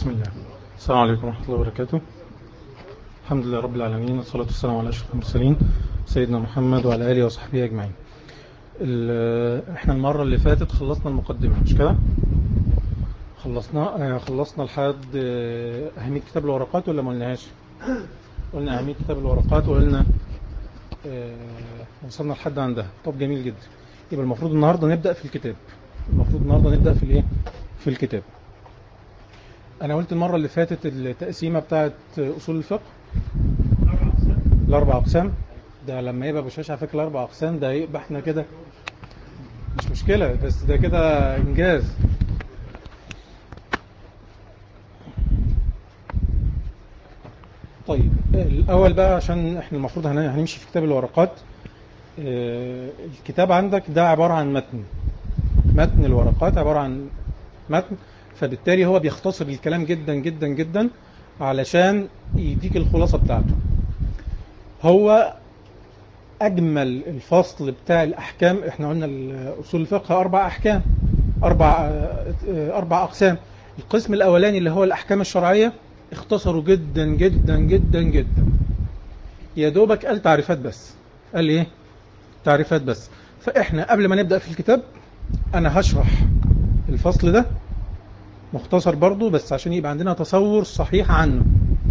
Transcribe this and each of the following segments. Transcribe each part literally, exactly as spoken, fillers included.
بسم الله. السلام عليكم ورحمة الله وبركاته. الحمد لله رب العالمين، والصلاة والسلام على أشرف المرسلين سيدنا محمد وعلى آله وصحبه أجمعين. احنا المرة اللي فاتت خلصنا المقدمة، مش كده؟ خلصنا خلصنا لحد أهمية كتاب الورقات ولا ما قلناهاش؟ قلنا أهمية كتاب الورقات وقلنا وصلنا لحد عندها. طب جميل جدا. يبقى المفروض النهاردة نبدأ في الكتاب. المفروض النهاردة نبدأ في الايه؟ في الكتاب. أنا قلت المرة اللي فاتت التقسيمة بتاعت أصول الفقه الأربع أقسام. ده لما يبقى بشاش على فكرة الأربع أقسام ده يبقى احنا كده مش مشكلة، بس ده كده إنجاز. طيب الأول بقى، عشان احنا المفروض هنمشي في كتاب الورقات. الكتاب عندك ده عبارة عن متن متن الورقات عبارة عن متن، فبالتالي هو بيختصر الكلام جدا جدا جدا علشان يديك الخلاصة بتاعته. هو أجمل الفصل بتاع الأحكام. احنا قلنا أصول الفقه أربع أحكام أربع أربع أقسام. القسم الأولاني اللي هو الأحكام الشرعية اختصروا جدا جدا جدا جدا، يا دوبك قال تعريفات بس. قال إيه؟ تعريفات بس. فإحنا قبل ما نبدأ في الكتاب أنا هشرح الفصل ده مختصر برضو، بس عشان يبقى عندنا تصور صحيح عنه،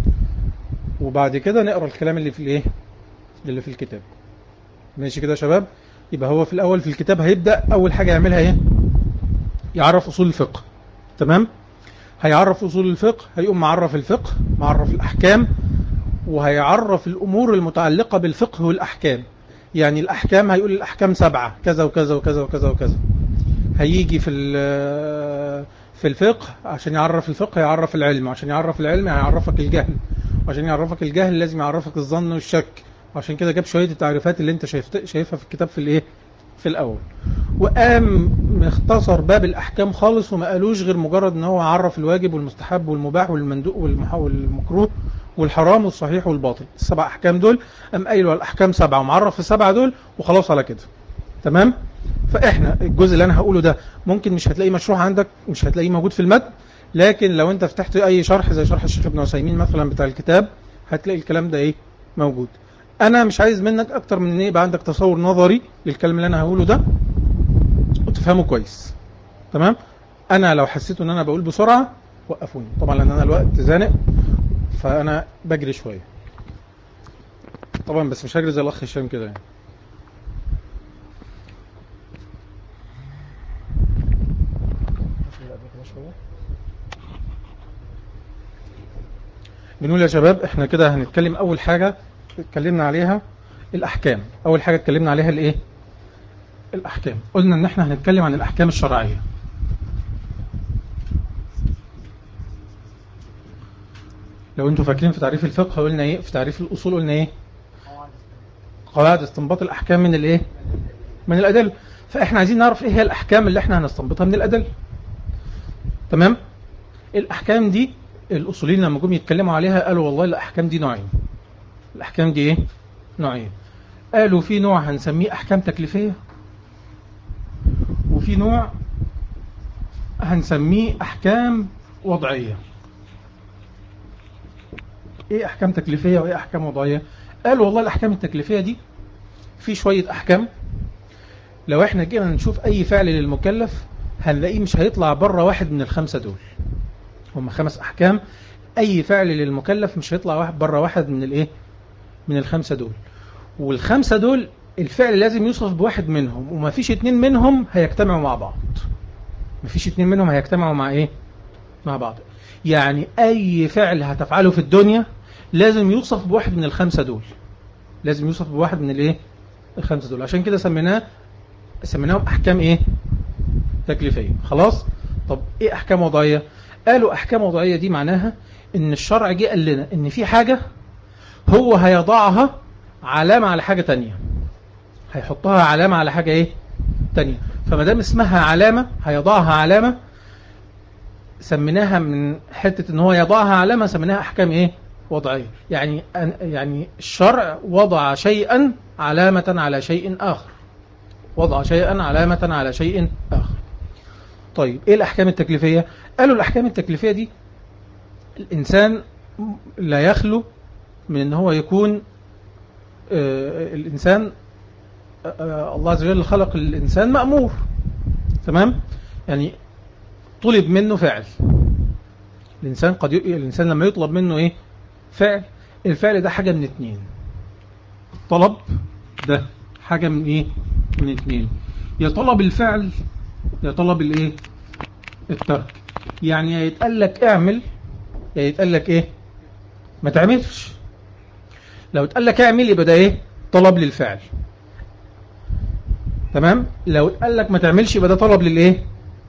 وبعد كده نقرأ الكلام اللي في الإيه؟ اللي في الكتاب. ماشي كده يا شباب؟ يبقى هو في الأول في الكتاب هيبدأ أول حاجة يعملها إيه؟ يعرف أصول الفقه. تمام؟ هيعرف أصول الفقه، هيقوم معرف الفقه، معرف الأحكام، وهيعرف الأمور المتعلقة بالفقه والأحكام. يعني الأحكام هيقول الأحكام سبعة كذا وكذا وكذا وكذا وكذا. هيجي في في الفقه عشان يعرف الفقه يعرف العلم، وعشان يعرف العلم هيعرفك الجهل، وعشان يعرفك الجهل لازم يعرفك الظن والشك. وعشان كده جاب شوية التعريفات اللي انت شايفها في الكتاب في الايه في الاول. وقام مختصر باب الاحكام خالص، وما قالوش غير مجرد ان هو عرف الواجب والمستحب والمباح والمندوب والمكروه والحرام والصحيح والباطل. السبع احكام دول قام قايل الاحكام سبعة ومعرف السبعة دول وخلاص على كده. تمام؟ فاحنا الجزء اللي انا هقوله ده ممكن مش هتلاقيه مشروح عندك، مش هتلاقيه موجود في المتن، لكن لو انت فتحت اي شرح زي شرح الشيخ ابن عثيمين مثلا بتاع الكتاب هتلاقي الكلام ده ايه موجود. انا مش عايز منك اكتر من ان يبقى عندك تصور نظري للكلام اللي انا هقوله ده وتفهمه كويس. تمام؟ انا لو حسيت ان انا بقول بسرعة وقفوني طبعا، لان انا الوقت زانق فانا بجري شوية طبعا، بس مش هجري زي الاخ هشام كده يعني. بنقول يا شباب احنا كده هنتكلم اول حاجة اتكلمنا عليها الاحكام. اول حاجة اتكلمنا عليها الايه؟ الاحكام. قلنا ان احنا هنتكلم عن الاحكام الشرعية. لو انتوا فاكرين في تعريف الفقه قلنا ايه؟ في تعريف الاصول قلنا ايه؟ قواعد استنباط الاحكام من الايه؟ من الادله. فاحنا عايزين نعرف ايه هي الاحكام اللي احنا هنستنبطها من الادله. تمام؟ الاحكام دي الاصوليين لما جم يتكلموا عليها قالوا والله الاحكام دي نوعين. الاحكام دي ايه؟ نوعين. قالوا في نوع هنسميه احكام تكليفيه، وفي نوع هنسميه احكام وضعيه. ايه احكام تكليفيه وايه احكام وضعيه؟ قالوا والله الاحكام التكليفيه دي في شويه احكام لو احنا جينا نشوف اي فعل للمكلف هنلاقيه مش هيطلع بره واحد من الخمسه دول. هم خمس احكام، اي فعل للمكلف مش هيطلع واحد بره واحد من الايه؟ من الخمسه دول. والخمسه دول الفعل لازم يوصف بواحد منهم، وما فيش اتنين منهم هيجتمعوا مع بعض. ما فيش اتنين منهم هيجتمعوا مع ايه؟ مع بعض. يعني اي فعل هتفعله في الدنيا لازم يوصف بواحد من الخمسه دول. لازم يوصف بواحد من الايه؟ الخمسه دول. عشان كده سميناه سميناهم احكام ايه؟ تكليفيه. خلاص؟ طب ايه احكام وضعيه؟ قالوا احكام وضعيه دي معناها ان الشرع جه قال لنا ان في حاجه هو هيضعها علامه على حاجه تانية، هيحطها علامه على حاجه ايه تانية. فما دام اسمها علامه هيضعها علامه، سميناها من حته ان هو يضعها علامه سميناها احكام ايه؟ وضعيه. يعني يعني الشرع وضع شيئا علامه على شيء اخر. وضع شيئا علامه على شيء اخر. طيب ايه الاحكام التكليفيه؟ قالوا الاحكام التكليفيه دي الإنسان لا يخلو من أن هو يكون آه الإنسان آه الله عز وجل خلق الإنسان مأمور، تمام؟ يعني طلب منه فعل. الإنسان قد ي... الإنسان لما يطلب منه إيه؟ فعل. الفعل ده حاجة من اتنين. الطلب ده حاجة من إيه؟ من اتنين. يا طلب الفعل يا طلب الإيه؟ الترك. يعني يا يتقال لك اعمل يا يتقال لك إيه؟ ما تعملش. لو اتقال لك اعمل يبقى ده إيه؟ طلب للفعل، تمام؟ لو اتقال لك ما تعملش يبقى ده طلب للإيه؟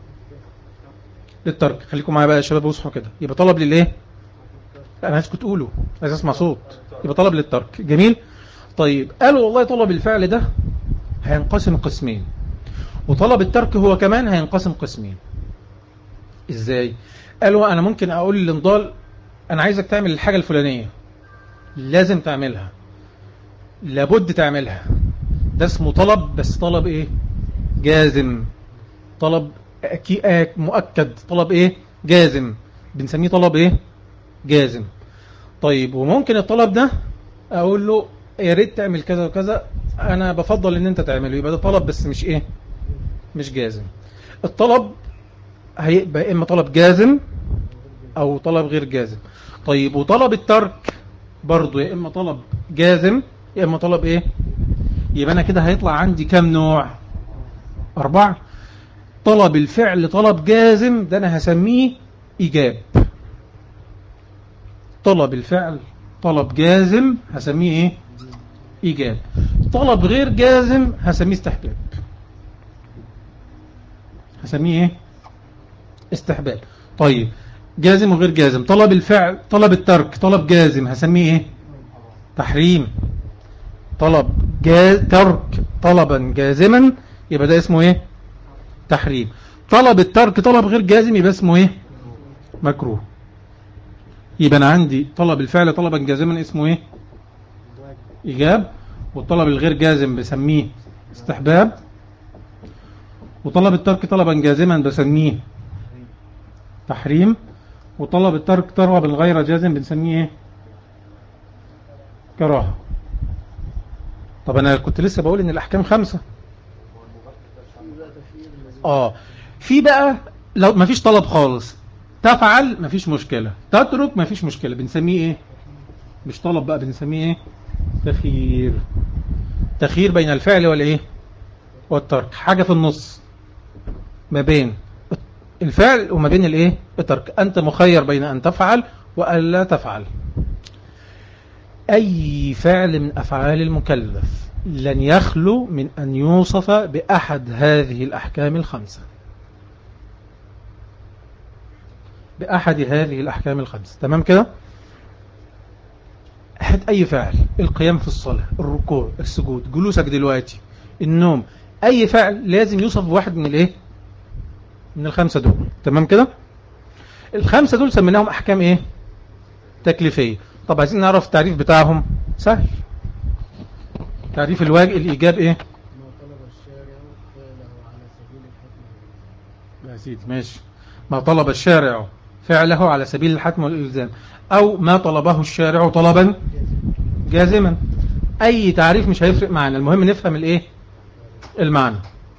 للترك. خليكم معايا بقى يا شباب واصحوا كده. يبقى طلب للإيه؟ أنا عايزكم تقولوا، عايز أسمع صوت. يبقى طلب للترك. جميل. طيب قالوا والله طلب الفعل ده هينقسم قسمين، وطلب الترك هو كمان هينقسم قسمين. ازاي؟ قالوا انا ممكن اقول للنضال انا عايزك تعمل الحاجة الفلانية، لازم تعملها، لابد تعملها. ده اسمه طلب، بس طلب ايه؟ جازم. طلب مؤكد. طلب ايه؟ جازم. بنسميه طلب ايه؟ جازم. طيب وممكن الطلب ده اقول له يا ريت تعمل كذا وكذا، انا بفضل ان انت تعمله، يبقى ده طلب بس مش ايه؟ مش جازم. الطلب هيبقى اما طلب جازم او طلب غير جازم. طيب وطلب الترك برضو يا اما طلب جازم يا اما طلب ايه؟ يبقى انا كده هيطلع عندي كام نوع؟ اربعة. طلب الفعل طلب جازم، ده انا هسميه ايجاب. طلب الفعل طلب جازم هسميه ايه؟ ايجاب. طلب غير جازم هسميه استحباب. هسميه ايه؟ استحباب. طيب جازم وغير جازم. طلب الفعل طلب الترك طلب جازم هسميه ايه؟ تحريم. طلب جاز ترك طلبا جازما يبقى ده اسمه ايه؟ تحريم. طلب الترك طلب غير جازم يبقى اسمه ايه؟ مكروه. يبقى انا عندي طلب الفعل طلبا جازما اسمه ايه؟ ايجاب. والطلب الغير جازم بسميه استحباب. وطلب الترك طلبا جازما بسميه تحريم. وطلب الترك طلبا غير جازم بنسميه ايه؟ كراهه. طب انا كنت لسه بقول ان الاحكام خمسة. اه في بقى لو ما فيش طلب خالص، تفعل ما فيش مشكلة، تترك ما فيش مشكلة، بنسميه ايه؟ مش طلب بقى، بنسميه ايه؟ تخيير. تخيير بين الفعل والايه؟ والترك. حاجة في النص ما بين الفعل وما بين الايه؟ الترك. انت مخير بين ان تفعل وان لا تفعل. اي فعل من افعال المكلف لن يخلو من ان يوصف باحد هذه الاحكام الخمسة. بأحد هذه الأحكام الخمسة. تمام كده؟ أحد أي فعل، القيام في الصلاة، الركوع، السجود، جلوسك دلوقتي، النوم، أي فعل لازم يوصف بواحد من الإيه؟ من الخمسة دول. تمام كده؟ الخمسة دول سميناهم أحكام إيه؟ تكليفية. طب عايزين نعرف التعريف بتاعهم. سهل. تعريف الواجب الإيجاب إيه؟ ما طلب الشارع فعله على سبيل الحكم. يا سيدي ماشي. ما طلب الشارع فعله على سبيل الحتم والإلزام، أو ما طلبه الشارع طلبا جازما. أي تعريف مش هيفرق معنا، المهم نفهم الإيه؟ المعنى.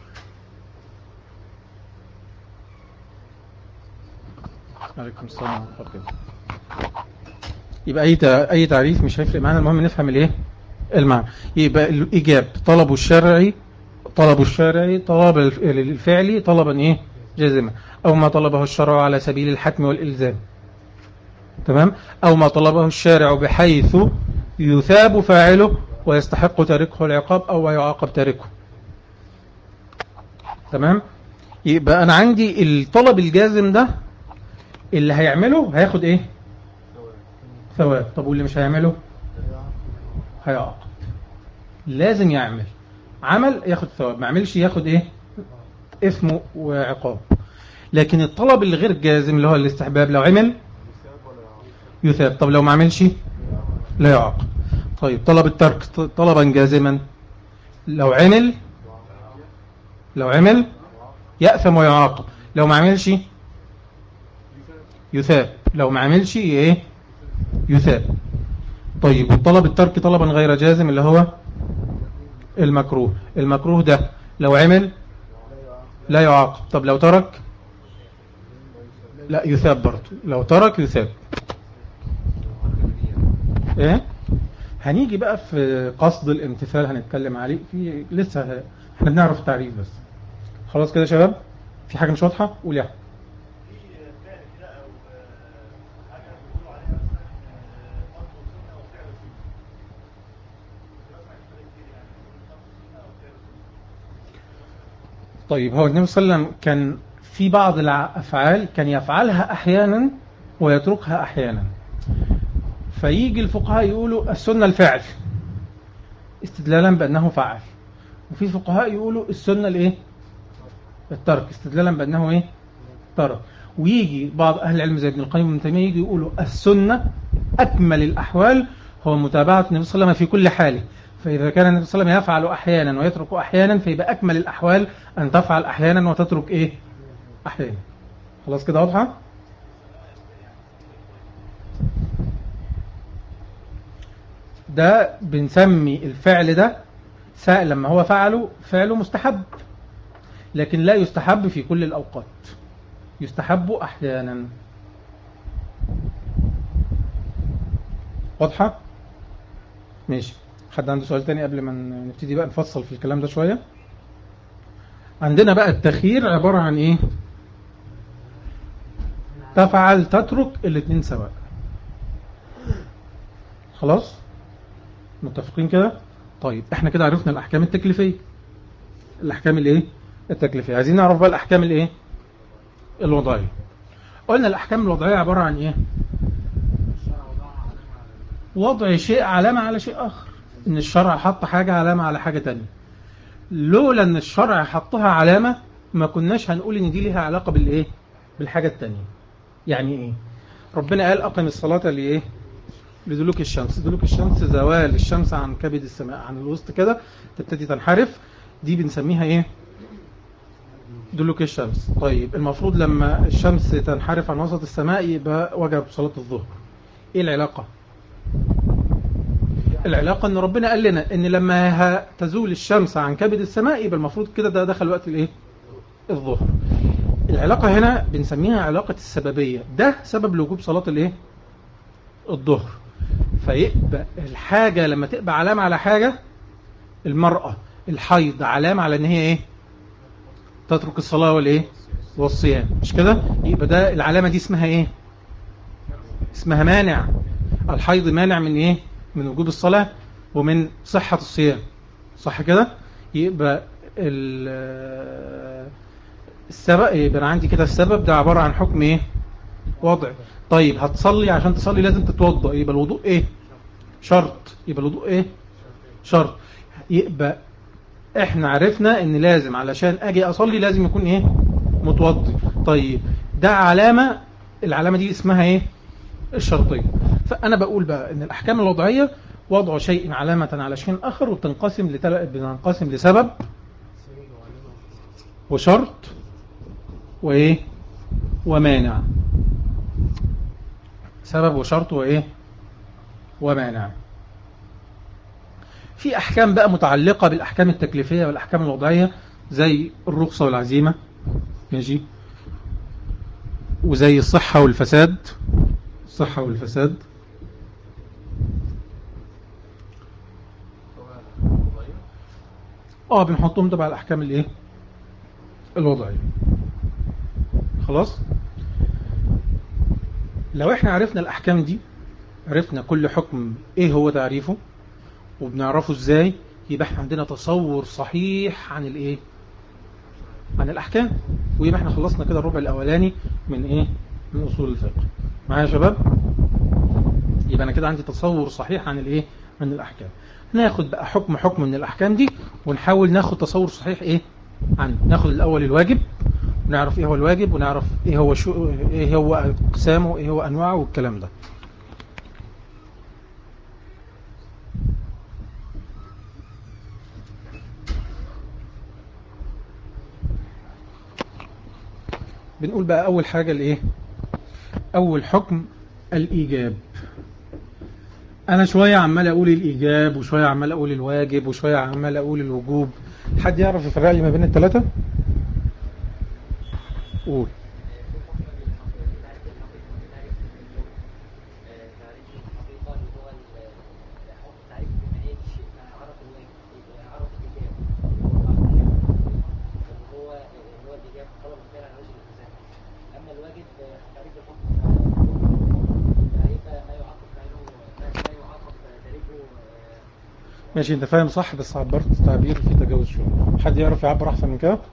عليكم السلام ورحمة الله. يبقى أي أي تعريف مش هيفرق معنا، المهم نفهم الإيه؟ المعنى. يبقى الإيجاب طلب الشرعي طلب الشارع طلب الفعلي طلبا إيه؟ جازما، أو ما طلبه الشرع على سبيل الحتم والإلزام. تمام؟ أو ما طلبه الشارع بحيث يثاب فاعله ويستحق تاركه العقاب أو يعاقب تاركه. تمام؟ يبقى أنا عندي الطلب الجازم ده اللي هيعمله هياخد إيه؟ ثواب. طب واللي مش هيعمله هيعاقب. لازم يعمل عمل ياخد ثواب، ما عملش ياخد إيه؟ اسمه وعقاب. لكن الطلب اللي غير جازم اللي هو الاستحباب لو عمل يثاب، طب لو ما عملش لا يعاقب. طيب طلب الترك طلبا جازما لو عمل لو عمل يأثم ويعاقب، لو ما عملش يثاب. لو ما عملش ايه يثاب. طيب والطلب الترك طلبا غير جازم اللي هو المكروه. المكروه ده لو عمل لا يعاقب. طب لو ترك لا يثاب برضه. لو ترك يثاب. ايه هنيجي بقى في قصد الامتثال هنتكلم عليه في لسه احنا بنعرف التعريف بس. خلاص كده يا شباب في حاجة مش واضحة قول يا طيب. هو النبي صلى الله عليه وسلم كان في بعض الأفعال كان يفعلها أحيانا ويتركها أحيانا. فيجي الفقهاء يقولوا السنة الفعل استدلالا بأنه فعل، وفي فقهاء يقولوا السنة الايه الترك استدلالا بأنه ايه ترك. ويجي بعض أهل العلم زي ابن القيم وابن تيمية يجي يقولوا السنة أكمل الأحوال هو متابعة النبي صلى الله عليه وسلم في كل حاله. فإذا كان النبي صلى الله عليه وسلم يفعل أحيانا ويترك أحيانا فيبقى أكمل الأحوال أن تفعل أحيانا وتترك إيه أحيانا. خلاص كده واضحة. ده بنسمي الفعل ده سائل لما هو فعله فعله مستحب، لكن لا يستحب في كل الأوقات، يستحب أحيانا. واضحة؟ ماشي. حد عنده سؤال تاني قبل ما نبتدي بقى نفصل في الكلام ده شوية؟ عندنا بقى التخيير عبارة عن ايه؟ تفعل تترك الاثنين سواء. خلاص متفقين كده؟ طيب احنا كده عرفنا الأحكام التكليفية. الأحكام الايه التكليفية. عايزين نعرف بقى الأحكام الايه الوضعية. قلنا الأحكام الوضعية عبارة عن ايه؟ وضع شيء علامة على شيء آخر. ان الشرع حط حاجة علامة على حاجة تانية. لولا ان الشرع حطها علامة ما كناش هنقول ان دي لها علاقة بالايه بالحاجة التانية. يعني ايه؟ ربنا قال اقم الصلاة لايه لدلوك الشمس. دلوك الشمس زوال الشمس عن كبد السماء عن الوسط كده تبتدي تنحرف، دي بنسميها ايه دلوك الشمس. طيب المفروض لما الشمس تنحرف عن وسط السماء يبقى وجب صلاة الظهر. ايه العلاقة؟ العلاقة ان ربنا قال لنا ان لما تزول الشمس عن كبد السماء يبقى المفروض كده ده دخل وقت الايه الظهر. العلاقة هنا بنسميها علاقة السببية. ده سبب لوجوب صلاة الايه الظهر. فيبقى الحاجة لما تبقى علامة على حاجة، المرأة الحيض علامة على ان هي ايه تترك الصلاة والايه والصيام، مش كده؟ يبقى ده العلامة دي اسمها ايه اسمها مانع. الحيض مانع من ايه من وجوب الصلاة ومن صحة الصيام، صح كده؟ يبقى السبب يبقى أنا عندي كده السبب ده عبارة عن حكم ايه وضع. طيب هتصلي، عشان تصلي لازم تتوضأ، يبقى الوضوء ايه شرط. يبقى الوضوء ايه شرط. يبقى احنا عرفنا ان لازم علشان اجي اصلي لازم يكون ايه متوضي. طيب ده علامة، العلامة دي اسمها ايه الشرطية. فانا بقول بقى ان الاحكام الوضعية وضع شيء علامة على شيء اخر، وبتنقسم لتل... بتنقسم لسبب وشرط وايه ومانع. سبب وشرط وايه ومانع. في احكام بقى متعلقة بالاحكام التكليفية والاحكام الوضعية زي الرخصة والعزيمة، ماشي، وزي الصحة والفساد. الصحة والفساد اه بنحطهم تبع الاحكام الايه الوضعية. خلاص لو احنا عرفنا الاحكام دي، عرفنا كل حكم ايه هو تعريفه وبنعرفه ازاي، يبقى احنا عندنا تصور صحيح عن الايه عن الاحكام، ويبقى احنا خلصنا كده الربع الاولاني من ايه من اصول الفقه. معايا يا شباب؟ يبقى انا كده عندي تصور صحيح عن الايه عن الاحكام. ناخد بقى حكم حكم من الاحكام دي ونحاول ناخد تصور صحيح ايه عنه. ناخد الاول الواجب ونعرف ايه هو الواجب، ونعرف ايه هو شو ايه هو اقسامه، ايه هو انواعه والكلام ده. بنقول بقى اول حاجة الايه أول حكم الإيجاب. أنا شوية عمال أقول الإيجاب وشوية عمال أقول الواجب وشوية عمال أقول الوجوب. حد يعرف يفرق لي ما بين الثلاثة؟ قول. ماشي، انت فاهم صح، بس عبرت تعبير فيه تجاوز شوية. حد يعرف يعبر احسن من كده؟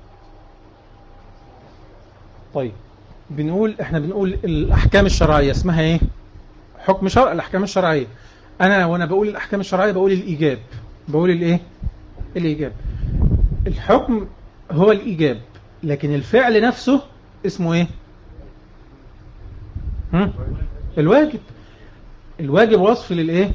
طيب، بنقول احنا بنقول الاحكام الشرعية اسمها ايه؟ حكم شرع. الاحكام الشرعية، انا وانا بقول الاحكام الشرعية بقول الايجاب. بقول الايه؟ الايجاب. الحكم هو الايجاب، لكن الفعل نفسه اسمه ايه؟ هم؟ الواجب. الواجب وصف للايه؟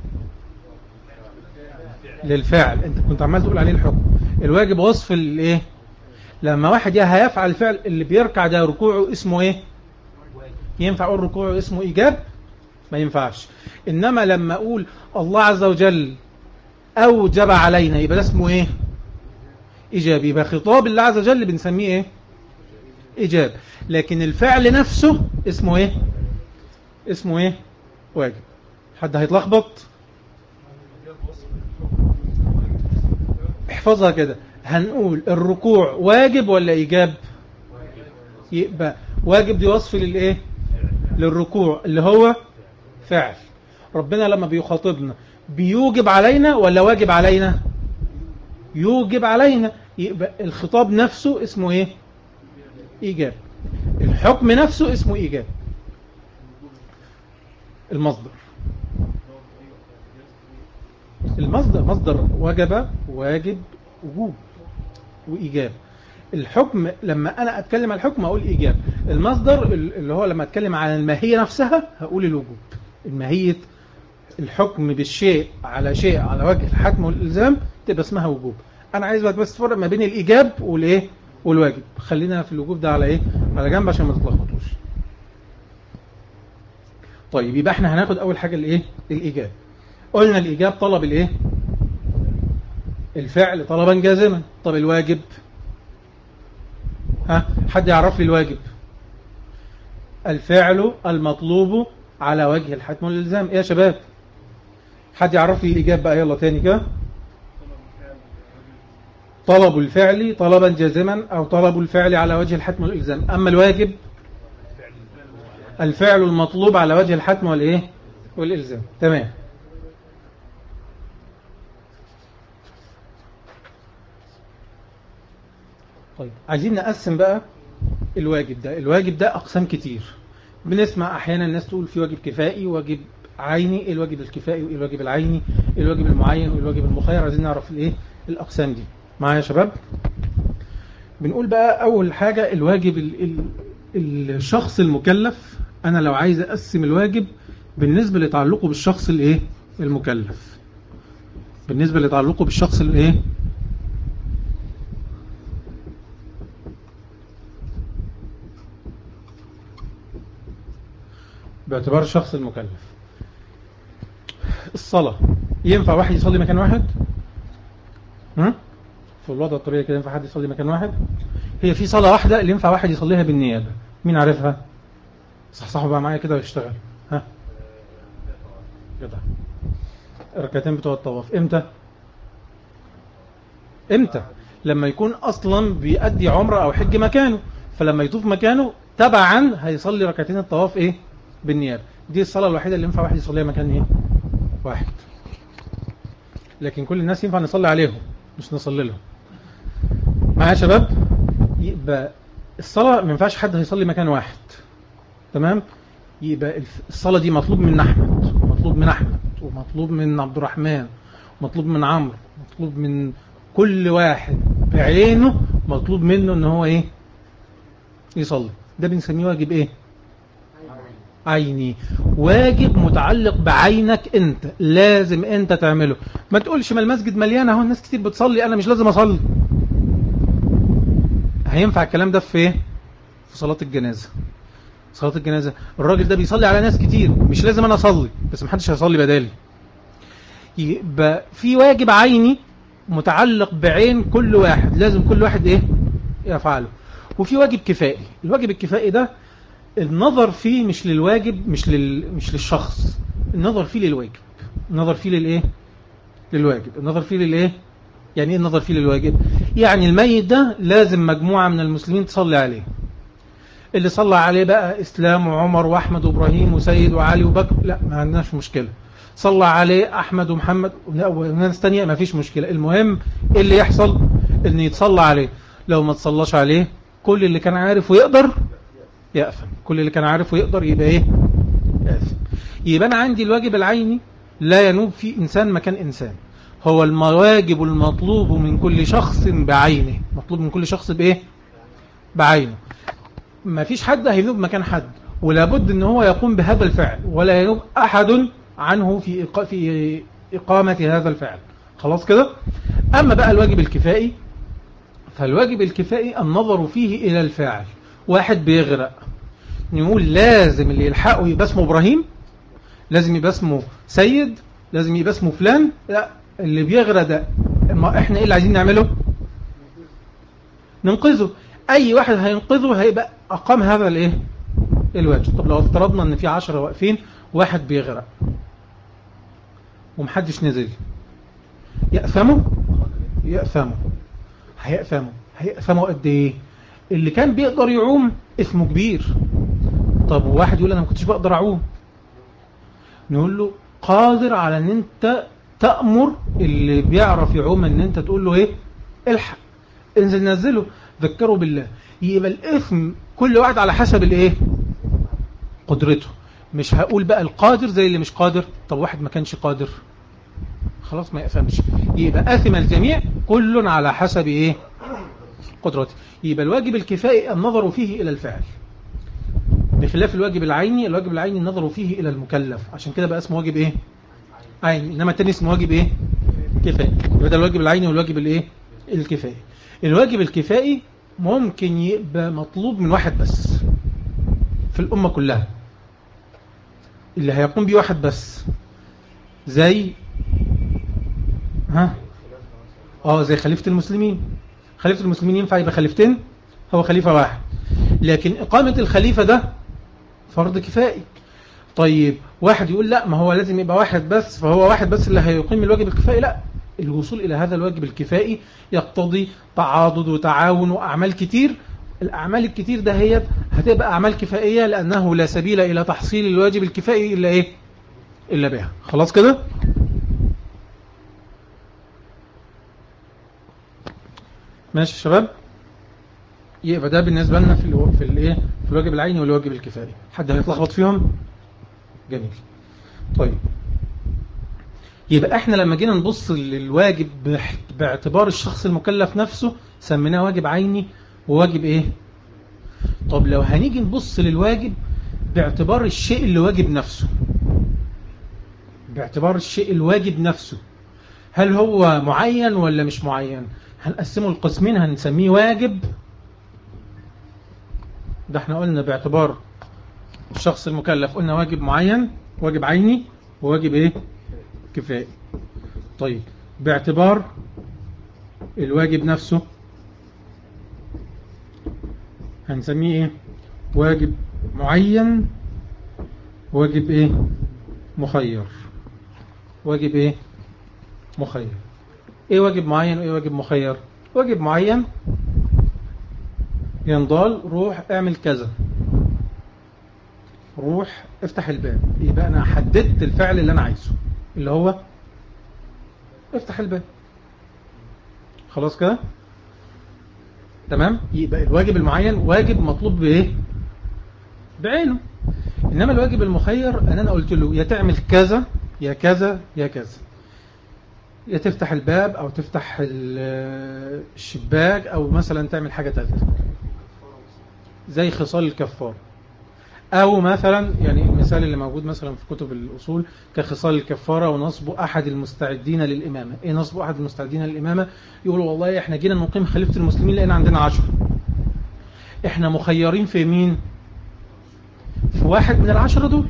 للفعل. انت كنت عمال تقول عليه الحكم. الواجب وصف للايه؟ لما واحد هيفعل الفعل اللي بيركع ده ركوعه اسمه ايه؟ ينفع اقول ركوعه اسمه ايجاب؟ ما ينفعش. انما لما اقول الله عز وجل اوجب علينا يبقى ده اسمه ايه؟ ايجاب. يبقى خطاب الله عز وجل بنسميه ايه؟ ايجاب. لكن الفعل نفسه اسمه ايه؟ اسمه ايه؟ واجب. حد هيتلخبط؟ احفظها كده. هنقول الركوع واجب ولا ايجاب؟ يبقى واجب دي وصف للايه؟ للركوع اللي هو فعل. ربنا لما بيخاطبنا بيوجب علينا ولا واجب علينا؟ يوجب علينا. يبقى الخطاب نفسه اسمه ايه؟ ايجاب. الحكم نفسه اسمه ايجاب. المصدر المصدر مصدر وجب، واجب، وجوب، وايجاب. الحكم لما انا اتكلم عن الحكم اقول ايجاب. المصدر اللي هو لما اتكلم عن الماهيه نفسها هقول الوجوب. الماهيه الحكم بالشيء على شيء على وجه الحتم والالزام تبقى اسمها وجوب. انا عايز بس تفرق ما بين الايجاب والايه؟ والواجب. خلينا في الوجوب ده على ايه؟ على جنب عشان ما تتلخبطوش. طيب، يبقى احنا هناخد اول حاجه الايه؟ الايجاب. قلنا الايجاب طلب الايه؟ الفعل طلبا جازما. طب الواجب؟ ها، حد يعرف لي الواجب؟ الفعل المطلوب على وجه الحتم والالزام. ايه يا شباب؟ حد يعرف لي الايجاب بقى؟ يلا تاني كده. طلب الفعل طلبا جازما او طلب الفعل على وجه الحتم والالزام. اما الواجب الفعل المطلوب على وجه الحتم والايه؟ والالزام. تمام. طيب، عايزين نقسم بقى الواجب ده. الواجب ده اقسام كتير. بنسمع احيانا الناس تقول في واجب كفائي وواجب عيني. ايه الواجب الكفائي وايه الواجب العيني؟ ايه الواجب المعين وايه الواجب المخير؟ عايزين نعرف الايه؟ الاقسام دي معايا يا شباب. بنقول بقى اول حاجة الواجب ال ال الشخص المكلف. انا لو عايز اقسم الواجب بالنسبة لتعلقه بالشخص الايه؟ المكلف. بالنسبة لتعلقه بالشخص الايه؟ باعتبار الشخص المكلف. الصلاة ينفع واحد يصلي مكان واحد؟ هم؟ في الوضع الطبيعي كده ينفع حد يصلي مكان واحد؟ هي في صلاة واحدة اللي ينفع واحد يصليها بالنيابة. مين عارفها؟ صح صح بقى معايا كده ويشتغل. ها كده الركعتين بتوع الطواف. امتى؟ امتى؟ لما يكون اصلا بيأدي عمره او حج مكانه، فلما يطوف مكانه تبعا هيصلي ركعتين الطواف ايه؟ بالنيابة. دي الصلاة الوحيدة اللي ينفع واحد يصليها مكان ايه؟ واحد. لكن كل الناس ينفع نصلي عليهم مش نصلي لهم. معايا يا شباب؟ يبقى الصلاة ما ينفعش حد هيصلي مكان واحد. تمام؟ يبقى الصلاة دي مطلوب من أحمد ومطلوب من أحمد ومطلوب من عبد الرحمن ومطلوب من عمرو ومطلوب من كل واحد بعينه. مطلوب منه ان هو ايه؟ يصلي. ده بنسميه واجب ايه؟ عيني. واجب متعلق بعينك انت، لازم انت تعمله. ما تقولش ما المسجد مليان اهو الناس كتير بتصلي انا مش لازم اصلي. هينفع الكلام ده في ايه؟ في صلاة الجنازة. صلاة الجنازة الراجل ده بيصلي على ناس كتير، مش لازم أنا أصلي بس محدش هيصلي بدالي. يبقى في واجب عيني متعلق بعين كل واحد، لازم كل واحد إيه يفعله. وفي واجب كفائي. الواجب الكفائي ده النظر فيه مش للواجب، مش لل مش للشخص، النظر فيه للواجب. النظر فيه للإيه للواجب. النظر فيه للإيه يعني إيه النظر فيه للواجب؟ يعني الميت ده لازم مجموعة من المسلمين تصلي عليه. اللي صلى عليه بقى إسلام وعمر وأحمد وإبراهيم وسيد وعلي وبكر، لا ما عندناش مشكلة. صلى عليه أحمد ومحمد وناس تانية، ما فيش مشكلة. المهم اللي يحصل إن يتصلى عليه. لو ما تصلاش عليه كل اللي كان عارف ويقدر يأثم. كل اللي كان عارف ويقدر يبقى إيه يأثم. يبقى أنا عندي الواجب العيني لا ينوب في إنسان مكان إنسان، هو الواجب المطلوب من كل شخص بعينه. مطلوب من كل شخص بإيه بعينه. ما فيش حد هينوب مكان حد، ولا بد ان هو يقوم بهذا الفعل، ولا ينوب احد عنه في في اقامه هذا الفعل. خلاص كده. اما بقى الواجب الكفائي، فالواجب الكفائي النظر فيه الى الفاعل. واحد بيغرق، نقول لازم اللي يلحقه يبقى اسمه ابراهيم، لازم يبقى اسمه سيد، لازم يبقى اسمه فلان. لا، اللي بيغرق ده ما احنا ايه اللي عايزين نعمله؟ ننقذه. اي واحد هينقذه هيبقى اقام هذا الايه الواجب. طب لو افترضنا ان في عشرة واقفين، واحد بيغرق ومحدش نزل، يأثموا يأثموا هيأثموا هيأثموا قد ايه؟ اللي كان بيقدر يعوم اسمه كبير. طب واحد يقول انا ما كنتش بقدر اعوم، نقول له قادر على ان انت تأمر اللي بيعرف يعوم ان انت تقول له ايه الحق انزل نزله ذكروا بالله. يبقى الإثم كل واحد على حسب الايه قدرته. مش هقول بقى القادر زي اللي مش قادر. طب واحد ما كانش قادر خلاص ما يأثمش. يبقى آثم الجميع كل على حسب ايه قدرته. يبقى الواجب الكفائي النظر فيه إلى الفعل، بخلاف الواجب العيني. الواجب العيني النظر فيه إلى المكلف، عشان كده بقى اسمه واجب ايه عيني، انما التاني اسمه واجب ايه كفائي. يبقى ده الواجب العيني والواجب الايه الكفائي. الواجب الكفائي ممكن يبقى مطلوب من واحد بس في الأمة كلها، اللي هيقوم بيه واحد بس، زي ها اه زي خليفة المسلمين. خليفة المسلمين ينفع يبقى خليفتين؟ هو خليفة واحد، لكن إقامة الخليفة ده فرض كفائي. طيب واحد يقول لا ما هو لازم يبقى واحد بس، فهو واحد بس اللي هيقيم الواجب الكفائي. لا، الوصول إلى هذا الواجب الكفائي يقتضي تعاضد وتعاون وأعمال كتير. الأعمال الكتير ده هي هتبقى أعمال كفائية، لأنه لا سبيل إلى تحصيل الواجب الكفائي إلا إيه إلا بها. خلاص كده. ماشي يا شباب. يبقى ده بالنسبة لنا في الو... في الايه في الواجب العيني والواجب الكفائي. حد هيتلخبط فيهم؟ جميل. طيب يبقى احنا لما جينا نبص للواجب باعتبار الشخص المكلف نفسه سميناه واجب عيني وواجب ايه. طب لو هنيجي نبص للواجب باعتبار الشيء اللي واجب نفسه، باعتبار الشيء الواجب نفسه، هل هو معين ولا مش معين؟ هنقسمه القسمين، هنسميه واجب. ده احنا قلنا باعتبار الشخص المكلف، قلنا واجب معين، واجب عيني، وواجب ايه كفائي. طيب باعتبار الواجب نفسه هنسميه ايه؟ واجب معين، واجب ايه مخير. واجب ايه مخير. ايه واجب معين وايه واجب مخير؟ واجب معين ينضال روح اعمل كذا، روح افتح الباب. يبقى انا حددت الفعل اللي انا عايزه اللي هو افتح الباب. خلاص كده تمام. يبقى الواجب المعين واجب مطلوب بايه بعينه. انما الواجب المخير ان انا قلت له يا تعمل كذا يا كذا يا كذا، يا تفتح الباب او تفتح الشباك او مثلا تعمل حاجة ثالثة زي خصال الكفار، او مثلا يعني المثال اللي موجود مثلا في كتب الاصول كخصال الكفارة ونصب احد المستعدين للامامة. ايه نصب احد المستعدين للامامة؟ يقولوا والله احنا جينا نقيم خليفة المسلمين لان عندنا عشر، احنا مخيرين في مين؟ في واحد من العشرة دول،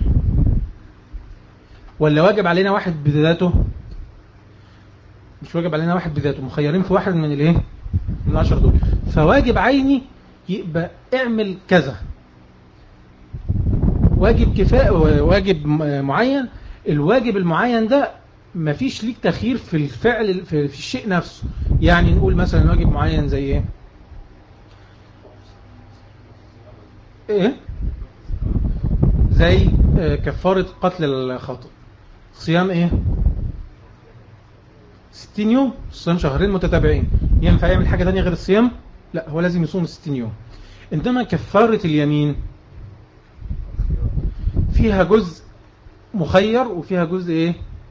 ولا واجب علينا واحد بذاته؟ مش واجب علينا واحد بذاته، مخيرين في واحد من الايه من العشرة دول. فواجب عيني يبقى اعمل كذا، واجب كفاءة واجب معين. الواجب المعين ده مفيش ليك تخيير في الفعل في الشيء نفسه. يعني نقول مثلا واجب معين زي ايه ايه زي كفارة قتل الخطأ، صيام ايه ستين يوم، صيام شهرين متتابعين. ينفع يعمل حاجة تانية غير الصيام؟ لا، هو لازم يصوم ستين يوم. انما كفارة اليمين فيها جزء مخير وفيها جزء ايه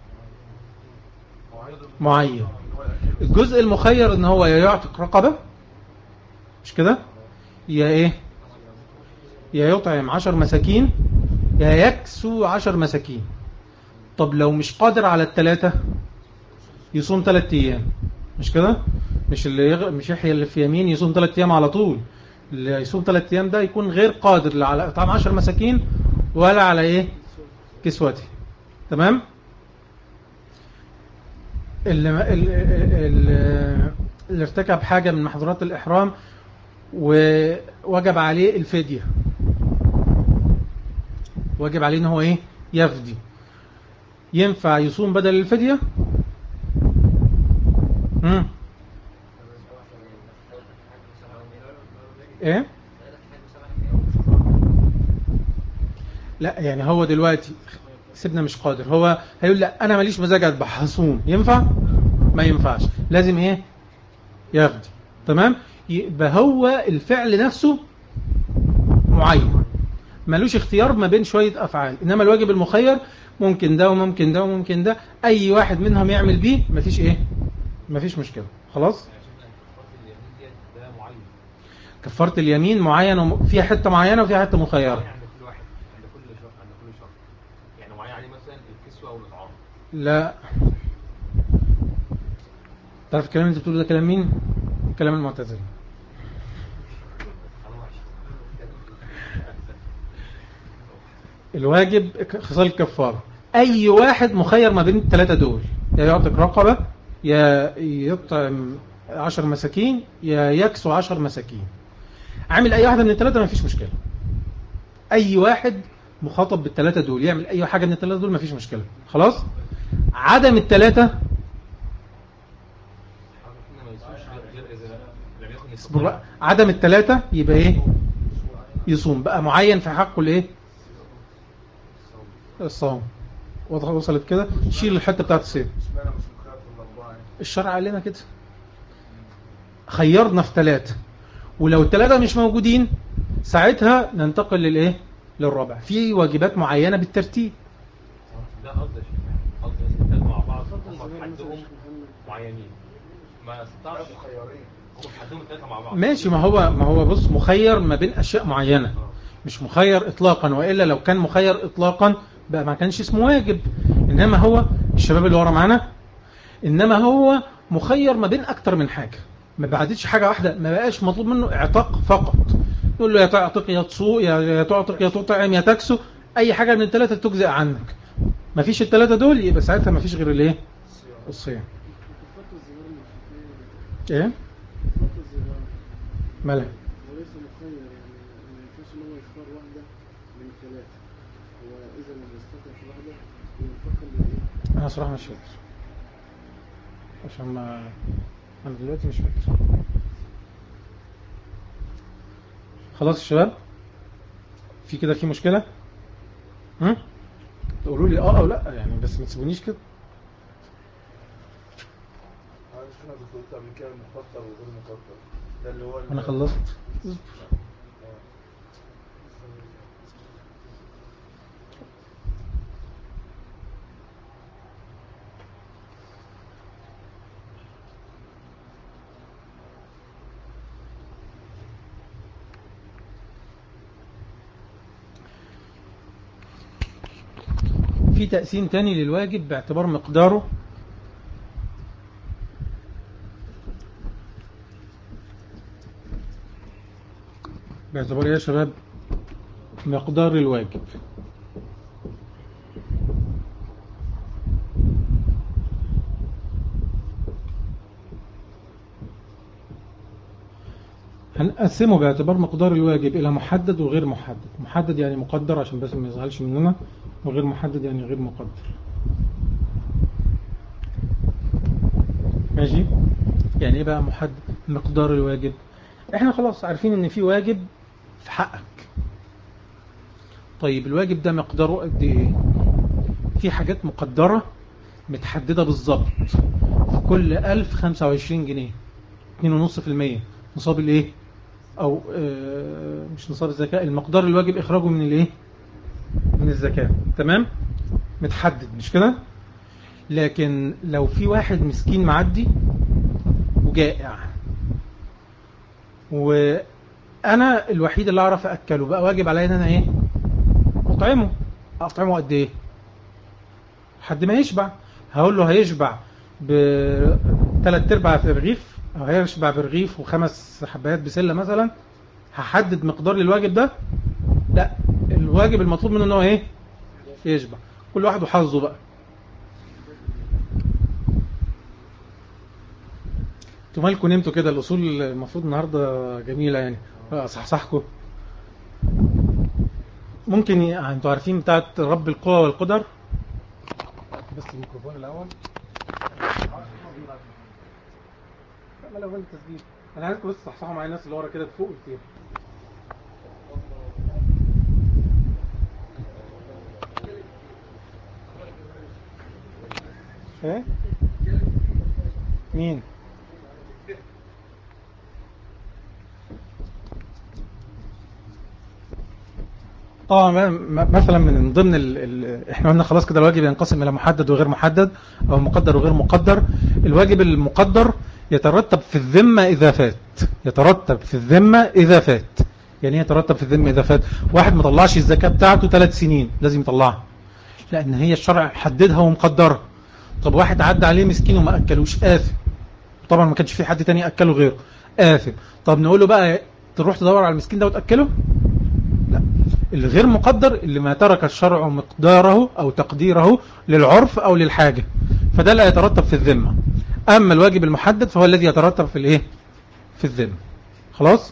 معين. الجزء المخير ان هو يا يعتق رقبة، مش كده، يا ايه يا يطعم عشر مساكين، يا يكسو عشر مساكين. طب لو مش قادر على الثلاثة يصوم ثلاثة ايام، مش كده، مش اللي يغ... مش يحيى اللي في يمين يصوم ثلاثة ايام على طول. اللي يصوم ثلاثة ايام ده يكون غير قادر لا على اطعام عشر مساكين ولا على ايه كسوته. تمام. اللي, اللي, اللي ارتكب حاجة من محظورات الإحرام ووجب عليه الفدية، واجب عليه ان هو ايه يفدي، ينفع يصوم بدل الفدية؟ امم ايه لا، يعني هو دلوقتي سيبنا مش قادر، هو هيقول لا انا ماليش مزاج اذبح هصوم، ينفع؟ ما ينفعش، لازم ايه يفدي. تمام. يبقى هو الفعل نفسه معين، ملوش اختيار ما بين شوية أفعال. إنما الواجب المخير ممكن ده وممكن ده وممكن ده، أي واحد منهم يعمل بيه مفيش إيه مفيش مشكلة. خلاص. كفارة اليمين معين وفيها حتة معينة وفيها حتة مخيرة. عند كل واحد عند كل شرط عند كل شرط يعني معين عليه مثلا الكسوة أو الإطعام. لا، تعرف الكلام اللي انت بتقوله ده كلام مين؟ كلام المعتزلة. الواجب خصال الكفارة، أي واحد مخير ما بين الثلاثة دول، يا يعتق رقبة، يا يطعم عشر مساكين، يا يكسو عشر مساكين. عامل أي واحدة من الثلاثة ما فيش مشكلة. أي واحد مخاطب بالثلاثة دول يعمل أي حاجة من الثلاثة دول ما فيش مشكلة. خلاص. عدم الثلاثة عدم الثلاثة يبقى إيه يصوم بقى معين في حقه الإيه الصوم. وصلت كده، شيل الحتة بتاعت الصيام. الشرع قال لنا كده، خيرنا في ثلاثة، ولو الثلاثة مش موجودين ساعتها ننتقل للايه للرابع في واجبات معينة بالترتيب. ده قصدي قصدي الثلاثة مع بعض حدهم معينين ما استطاعش خيارين هم حدهم الثلاثة مع بعض. ماشي، ما هو ما هو بص مخير ما بين أشياء معينة، مش مخير إطلاقا، وإلا لو كان مخير إطلاقا بقى ما كانش اسمه واجب. إنما هو الشباب اللي ورا معانا، إنما هو مخير ما بين أكتر من حاجة، ما بعدتش حاجة واحدة، ما بقاش مطلوب منه اعتاق فقط. نقول له يا تعتق يا تصو يا تعتق يا تطعم يا تكسو، أي حاجة من الثلاثة تجزئ عنك. ما فيش الثلاثة دول يبقى ساعتها ما فيش غير الايه الصيام. ايه مالك وليس مخير، يعني ما ينفعش ان هو يختار واحده من الثلاثه، واذا لم يستطع في واحده ينتقل للايه. انا صراحه مش فاكر عشان ما انا دلوقتي مش فاكر. خلاص الشباب، في كده في مشكله؟ هم تقولوا لي اه او لا يعني، بس ما تسيبونيش كده. انا كنت قبل كده مفطر وغير مفطر، ده اللي هو انا خلصت. في تقسيم تاني للواجب باعتبار مقداره. باعتبار ايه يا شباب؟ مقدار الواجب. هنقسمه باعتبار مقدار الواجب إلى محدد وغير محدد. محدد يعني مقدر عشان بس ما يزعلش مننا، وغير محدد يعني غير مقدر. ماشي؟ يعني ايه بقى محدد؟ مقدار الواجب، احنا خلاص عارفين ان في واجب في حقك. طيب الواجب ده مقداره قد ايه؟ في حاجات مقدرة متحددة بالظبط، في كل ألف خمسة وعشرين جنيه اتنين ونص في المية نصاب الايه، او اه مش نصاب الزكاة، المقدار الواجب اخراجه من الايه، من الزكاة. تمام، متحدد مش كده؟ لكن لو في واحد مسكين معدي وجائع وانا الوحيد اللي اعرف اكله، بقى واجب عليا ان انا ايه، اطعمه. اطعمه قد ايه؟ حد ما يشبع. هقول له هيشبع بثلاث ارباع في رغيف، او هيشبع برغيف وخمس حبايات بسله مثلا. هحدد مقدار للواجب ده؟ لا، الواجب المطلوب منه انه ايه، يشبع. كل واحد وحظه بقى. انتوا مالكم نمتوا كده؟ الاصول المفروض النهارده جميله يعني، صحصحكم. ممكن ي... انتوا عارفين بتاعت رب القوى والقدر؟ بس الميكروفون الاول. ما لو قلت تسجيل انا عايزكم بس تصحصحوا معايا الناس اللي ورا كده فوق كتير. ايه مين؟ طبعا مثلا من ضمن ال... ال... احنا قلنا خلاص كده الواجب ينقسم الى محدد وغير محدد، او مقدر وغير مقدر. الواجب المقدر يترتب في الذمة اذا فات. يترتب في الذمة اذا فات. يعني يترتب في الذمة اذا فات واحد ما طلعش الزكاة بتاعته ثلاث سنين لازم يطلعها، لان هي الشرع حددها ومقدرها. طب واحد عدى عليه مسكين وما اكلوش، آثم. طبعا ما كانش في حد تاني اكله غيره، آثم. طب نقول له بقى تروح تدور على المسكين ده وتاكله؟ لا. الغير مقدر اللي ما ترك الشرع مقداره او تقديره للعرف او للحاجة، فده لا يترتب في الذمة. اما الواجب المحدد فهو الذي يترتب في الايه، في الذمة. خلاص.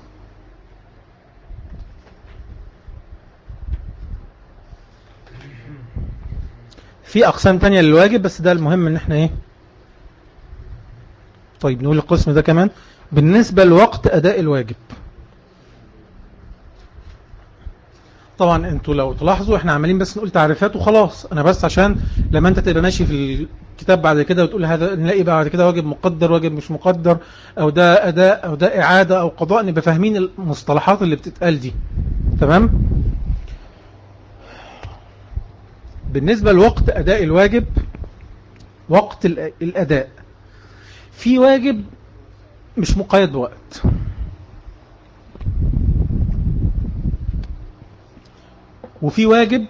في اقسام تانية للواجب، بس ده المهم ان احنا ايه. طيب نقول القسم ده كمان بالنسبة لوقت اداء الواجب. طبعا انتوا لو تلاحظوا احنا عمالين بس نقول تعريفات وخلاص، انا بس عشان لما انت تبقى ماشي في الكتاب بعد كده وتقول هذا نلاقي بعد كده واجب مقدر، واجب مش مقدر، او ده اداء او ده اعادة او قضاء، نبقى فاهمين المصطلحات اللي بتتقال دي. تمام. بالنسبة لوقت اداء الواجب، وقت الاداء، في واجب مش مقيد بوقت، وفي واجب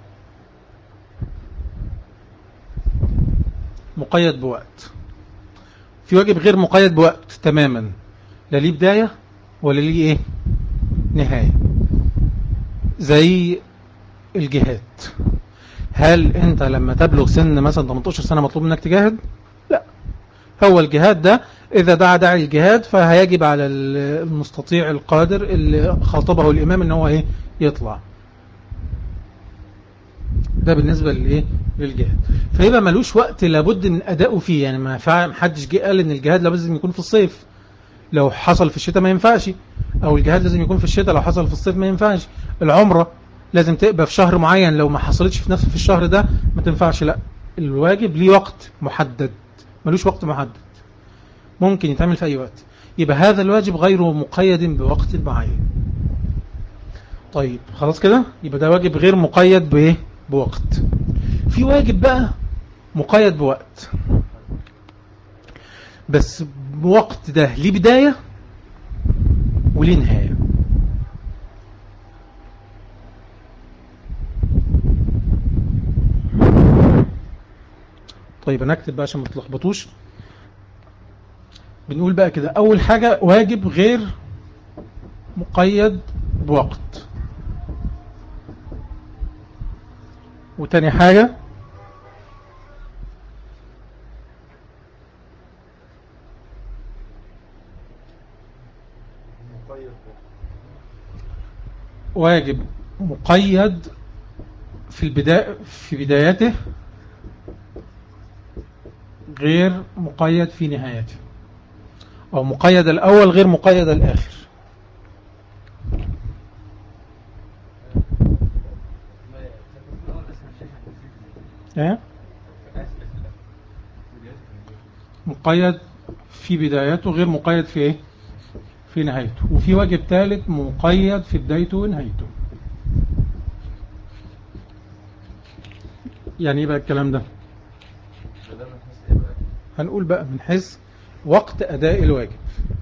مقيد بوقت. في واجب غير مقيد بوقت تماما، لا ليه بداية ولا ليه ايه نهاية. زي الجهاد. هل انت لما تبلغ سن مثلا ثمانية عشر سنة مطلوب منك تجاهد؟ لا. هو الجهاد ده اذا دعا داعي الجهاد فهيجب على المستطيع القادر اللي خاطبه الامام ان هو ايه يطلع. ده بالنسبة للايه للجهاد. فيبقى ملوش وقت لابد من ادائه فيه. يعني ما حدش جه قال ان الجهاد لازم يكون في الصيف، لو حصل في الشتاء ما ينفعش، او الجهاد لازم يكون في الشتاء لو حصل في الصيف ما ينفعش. العمرة لازم تبقى في شهر معين، لو ما حصلتش في نفس في الشهر ده ما تنفعش. لا، الواجب ليه وقت محدد، ملوش وقت محدد، ممكن يتعمل في اي وقت. يبقى هذا الواجب غير مقيد بوقت معين. طيب خلاص كده، يبقى ده واجب غير مقيد بايه بوقت. في واجب بقى مقيد بوقت، بس بوقت ده ليه بداية وليه نهاية. طيب انا اكتب بقى عشان ما تلخبطوش. بنقول بقى كده اول حاجة واجب غير مقيد بوقت. وتاني حاجة واجب مقيد في البداية في بدايته غير مقيد في نهايته، أو مقيد الأول غير مقيد الآخر. إيه؟ مقيد في بدايته غير مقيد في إيه؟ في نهايته. وفي واجب ثالث مقيد في بدايته ونهايته. يعني ايه بقى الكلام ده؟ هنقول بقى من حيث وقت أداء الواجب.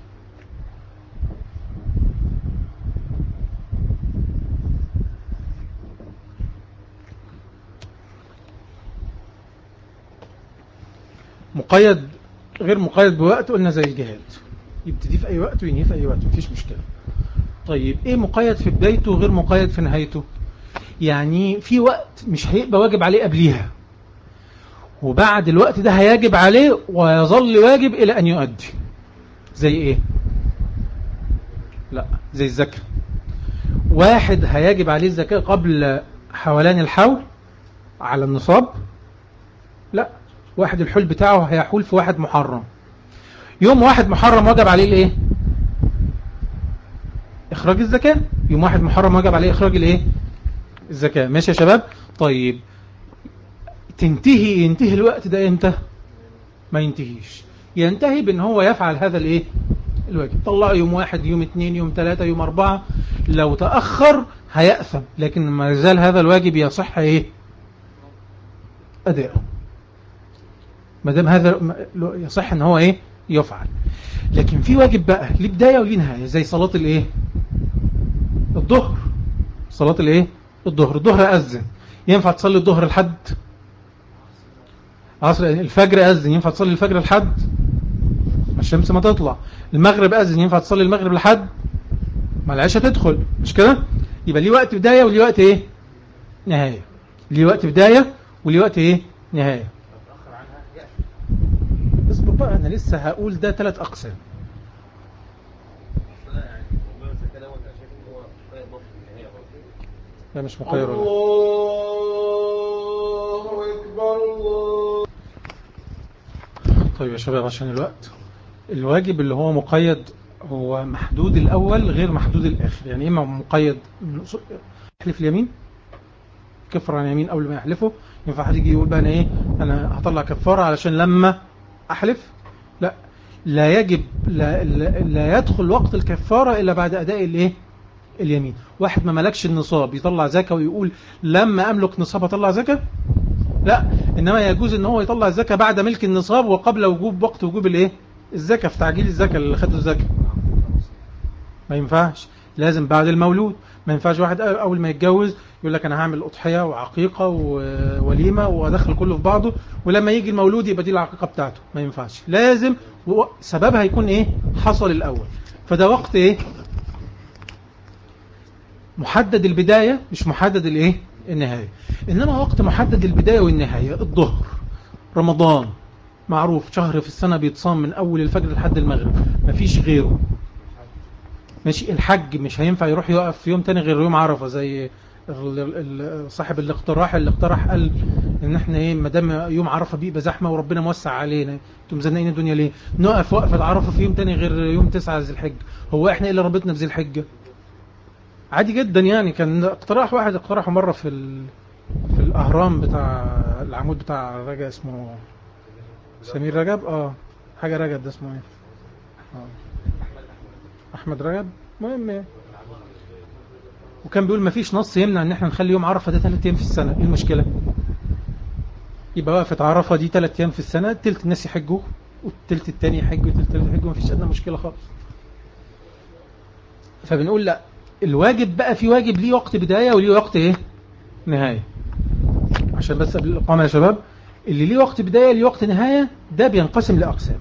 مقيد غير مقيد بوقت، قلنا زي الجهاد، يبتدي في أي وقت وينهي في أي وقت، مفيش مشكلة. طيب ايه مقيد في بدايته غير مقيد في نهايته؟ يعني في وقت مش هيبقى واجب عليه قبليها، وبعد الوقت ده هيجب عليه ويظل واجب إلى أن يؤدي. زي ايه؟ لا، زي الزكاة. واحد هيجب عليه الزكاة قبل حولان الحول على النصاب؟ لا، واحد الحول بتاعه هيحول في واحد محرم. يوم واحد محرم وجب عليه الايه؟ اخراج الزكاة. يوم واحد محرم وجب عليه اخراج الايه؟ الزكاة. ماشي يا شباب؟ طيب تنتهي ينتهي الوقت ده امتى؟ ما ينتهيش، ينتهي بان هو يفعل هذا الايه؟ الواجب. طلع يوم واحد، يوم اثنين، يوم ثلاثة، يوم اربعة، لو تأخر هيأثم، لكن ما زال هذا الواجب يصح ايه؟ اداؤه. ما دام هذا يصح ان هو ايه؟ يفعل. لكن في واجب بقى ليه بداية وليه نهاية، زي صلاة الايه؟ الظهر. صلاة الايه؟ الظهر. الظهر أذن، ينفع تصلي الظهر لحد عصر؟ الفجر أذن، ينفع تصلي الفجر لحد ما الشمس ما تطلع؟ المغرب أذن، ينفع تصلي المغرب لحد ما العشاء تدخل؟ مش كده؟ يبقى ليه وقت بداية وليه وقت ايه؟ نهاية. ليه وقت بداية وليه وقت ايه؟ نهاية. اصبر بقى، انا لسه هقول ده ثلاث اقسام. لا مش مقير. الله اكبر الله. طيب يا شباب عشان الوقت، الواجب اللي هو مقيد هو محدود الأول غير محدود الآخر. يعني إما مقيد يحلف اليمين، كفر عن يمين قبل ما يحلفه. ينفع حد يجي يقول بقى أنا إيه، أنا هطلع كفارة علشان لما أحلف؟ لا، لا يجب، لا, لا, لا يدخل وقت الكفارة إلا بعد أداء الإيه؟ اليمين. واحد ما ملكش النصاب يطلع زكاة ويقول لما أملك نصاب أطلع زكاة؟ لا، إنما يجوز إن هو يطلع الزكاة بعد ملك النصاب وقبل وجوب وقت وجوب الإيه؟ الزكاة، في تعجيل الزكاة اللي خدوا الزكاة. ما ينفعش، لازم بعد المولود. ما ينفعش واحد أول ما يتجوز يقول لك أنا هعمل أضحية وعقيقة ووليمة وأدخل كله في بعضه، ولما يجي المولود يبقى دي العقيقة بتاعته. ما ينفعش، لازم سببها يكون إيه؟ حصل الأول. فده وقت إيه؟ محدد البداية مش محدد الإيه؟ النهاية. إنما وقت محدد البداية والنهاية الظهر. رمضان معروف شهر في السنة بيتصام من أول الفجر لحد المغرب، مفيش غيره. ماشي. الحج مش هينفع يروح يقف في يوم تاني غير يوم عرفة، زي صاحب الاقتراح اللي اقترح قال ان احنا ايه، ما دام يوم عرفة بيبقى زحمة وربنا موسع علينا، انتم مزنقين الدنيا ليه نقف وقفة عرفة في يوم تاني غير يوم تسعة ذي الحجة؟ هو احنا ايه اللي ربطنا بذي الحجة؟ عادي جدا يعني. كان اقتراح واحد اقترحه مرة في ال... في الاهرام بتاع العمود بتاع رجب، اسمه سمير رجب، اه حاجة رجب، ده اسمه ايه؟ اه احمد رجب، مهم ايه. وكان بيقول مفيش نص يمنع ان احنا نخلي يوم عرفة ده ثلاث ايام في السنة. ايه المشكلة؟ يبقى وقفة عرفة دي ثلاث ايام في السنة، تلت الناس يحجوا والتلت التاني يحجوا والتلت التالت يحجوا، مفيش ادنى مشكلة خالص. فبنقول لا، الواجب بقى في واجب ليه وقت بداية وليه وقت ايه؟ نهاية. عشان بس قبل الإقامة يا شباب، اللي ليه وقت بداية ليه وقت نهاية ده بينقسم لأقسام.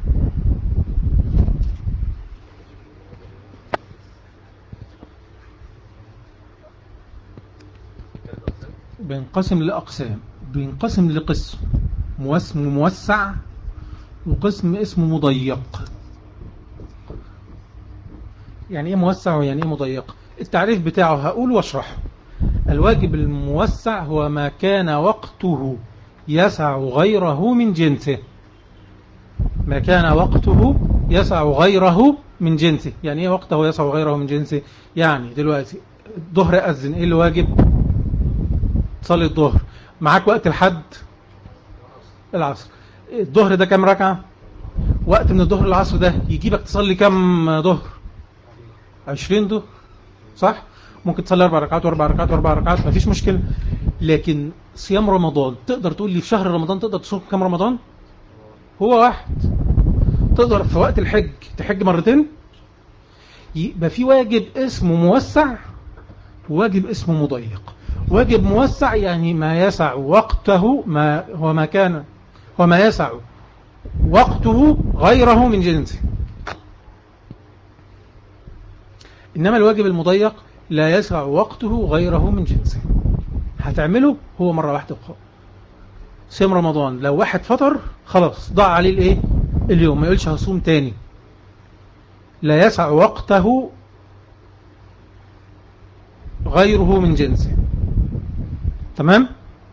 بينقسم لأقسام، بينقسم لقسم اسمه موسع وقسم اسمه مضيق. يعني ايه موسع ويعني ايه مضيق؟ التعريف بتاعه هقول واشرحه. الواجب الموسع هو ما كان وقته يسع غيره من جنسه. ما كان وقته يسع غيره من جنسه. يعني ايه وقته يسع غيره من جنسه؟ يعني دلوقتي الظهر أذن، ايه اللي واجب؟ تصلي الظهر. معاك وقت الحد العصر. الظهر ده كم ركعة؟ وقت من الظهر للعصر ده يجيبك تصلي كم ظهر؟ عشرين ظهر، صح؟ ممكن تصلي أربع ركعات وأربع ركعات وأربع ركعات، مفيش مشكلة. لكن صيام رمضان تقدر تقول لي في شهر رمضان تقدر تصوم كم رمضان؟ هو واحد. تقدر في وقت الحج تحج مرتين؟ يبقى في واجب اسمه موسع وواجب اسمه مضيق. واجب موسع يعني ما يسع وقته، ما هو ما كان هو ما يسع وقته غيره من جنسه. إنما الواجب المضيق لا يسع وقته غيره من جنسه. هتعمله هو مرة واحدة وخلاص. صيام رمضان لو واحد فطر خلاص ضاع عليه الايه اليوم، ما يقولش هصوم تاني. لا يسع وقته غيره من جنسه. تمام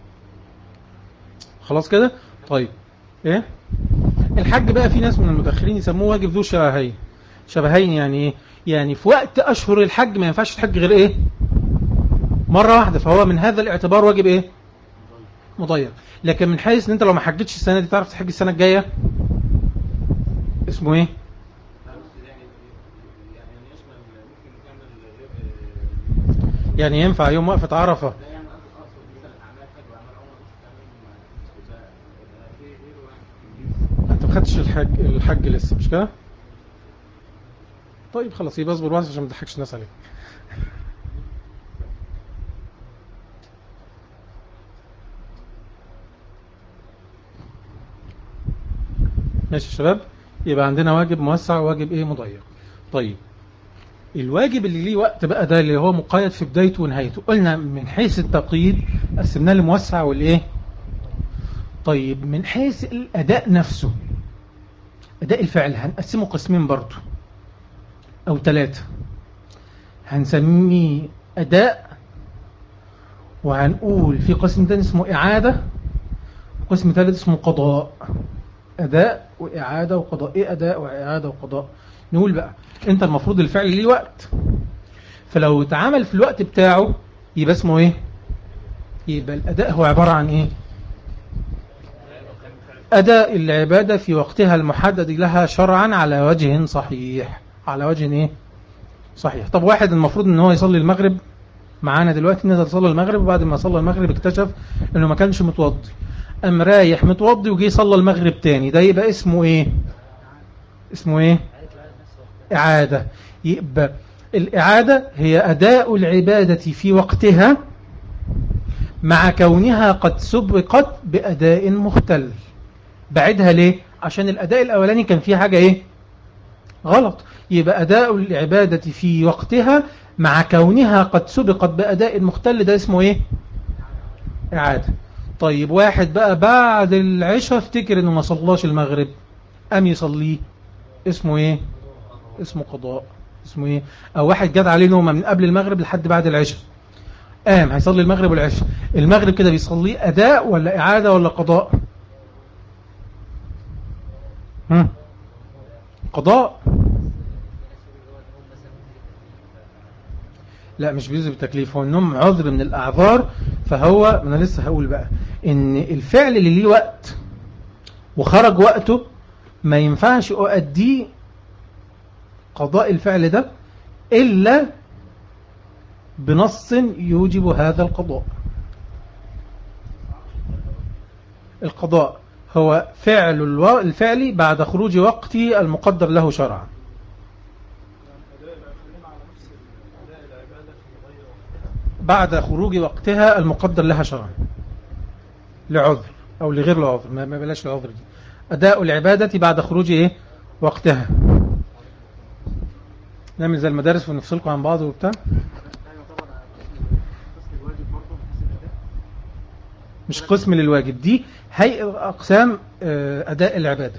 خلاص كده. طيب ايه الحج بقى؟ في ناس من المتأخرين يسموه واجب ذو شبهين. شبهين يعني ايه؟ يعني في وقت اشهر الحج ما ينفعش تحج غير ايه مرة واحدة، فهو من هذا الاعتبار واجب ايه مضيق. لكن من حيث ان انت لو ما حجتش السنة دي تعرف تحج السنة الجاية، اسمه ايه؟ يعني ينفع يوم وقفة عرفة انت ما خدتش الحج الحج لسه مش كده؟ طيب خلاص يبقى اصبر بس عشان ما تضحكش الناس عليك. ماشي يا شباب. يبقى عندنا واجب موسع وواجب ايه مضيق. طيب الواجب اللي ليه وقت بقى ده اللي هو مقيد في بدايته ونهايته، قلنا من حيث التقييد قسمناه لموسع والايه. طيب من حيث الاداء نفسه، اداء الفعل هنقسمه قسمين برضو او ثلاثة. هنسميه اداء، وهنقول في قسم تاني اسمه اعادة، وقسم ثالث اسمه قضاء. اداء واعادة وقضاء. ايه اداء واعادة وقضاء؟ نقول بقى انت المفروض الفعل ليه وقت، فلو اتعمل في الوقت بتاعه يبقى اسمه ايه؟ يبقى الاداء هو عبارة عن ايه؟ اداء العبادة في وقتها المحدد لها شرعا على وجه صحيح. على وجه ايه صحيح. طب واحد المفروض ان هو يصلي المغرب معانا دلوقتي، نزل صلى المغرب وبعد ما صلى المغرب اكتشف انه ما كانش متوضي، ام رايح متوضي وجي صلى المغرب تاني، ده يبقى اسمه ايه؟ اسمه ايه؟ اعادة. يبقى الاعادة هي اداء العبادة في وقتها مع كونها قد سبقت باداء مختل. بعدها ليه؟ عشان الاداء الاولاني كان فيه حاجة ايه غلط. يبقى اداء العبادة في وقتها مع كونها قد سبقت باداء مختل، ده اسمه ايه؟ اعادة. طيب واحد بقى بعد العشاء افتكر انه ما صلاش المغرب ام يصليه، اسمه ايه؟ اسمه قضاء. اسمه ايه؟ او واحد جاد عليه نومه من قبل المغرب لحد بعد العشاء، قام هيصلي المغرب والعشاء. المغرب كده بيصليه اداء ولا اعادة ولا قضاء؟ هم؟ قضاء. لا مش بيجزي بالتكليف، هو النوم عذر من الاعذار. فهو انا لسه هقول بقى ان الفعل اللي ليه وقت وخرج وقته ما ينفعش اؤديه قضاء الفعل ده إلا بنص يوجب هذا القضاء. القضاء هو فعل الو... الفعل بعد خروج وقته المقدر له شرعا. بعد خروج وقتها المقدر لها شرعا لعذر أو لغير العذر، ما بلاش العذر دي. أداء العبادة بعد خروج إيه؟ وقتها. نعمل زي المدارس ونفصلكم عن بعض وبتاع. مش قسم للواجب، دي هيئة أقسام أداء العبادة.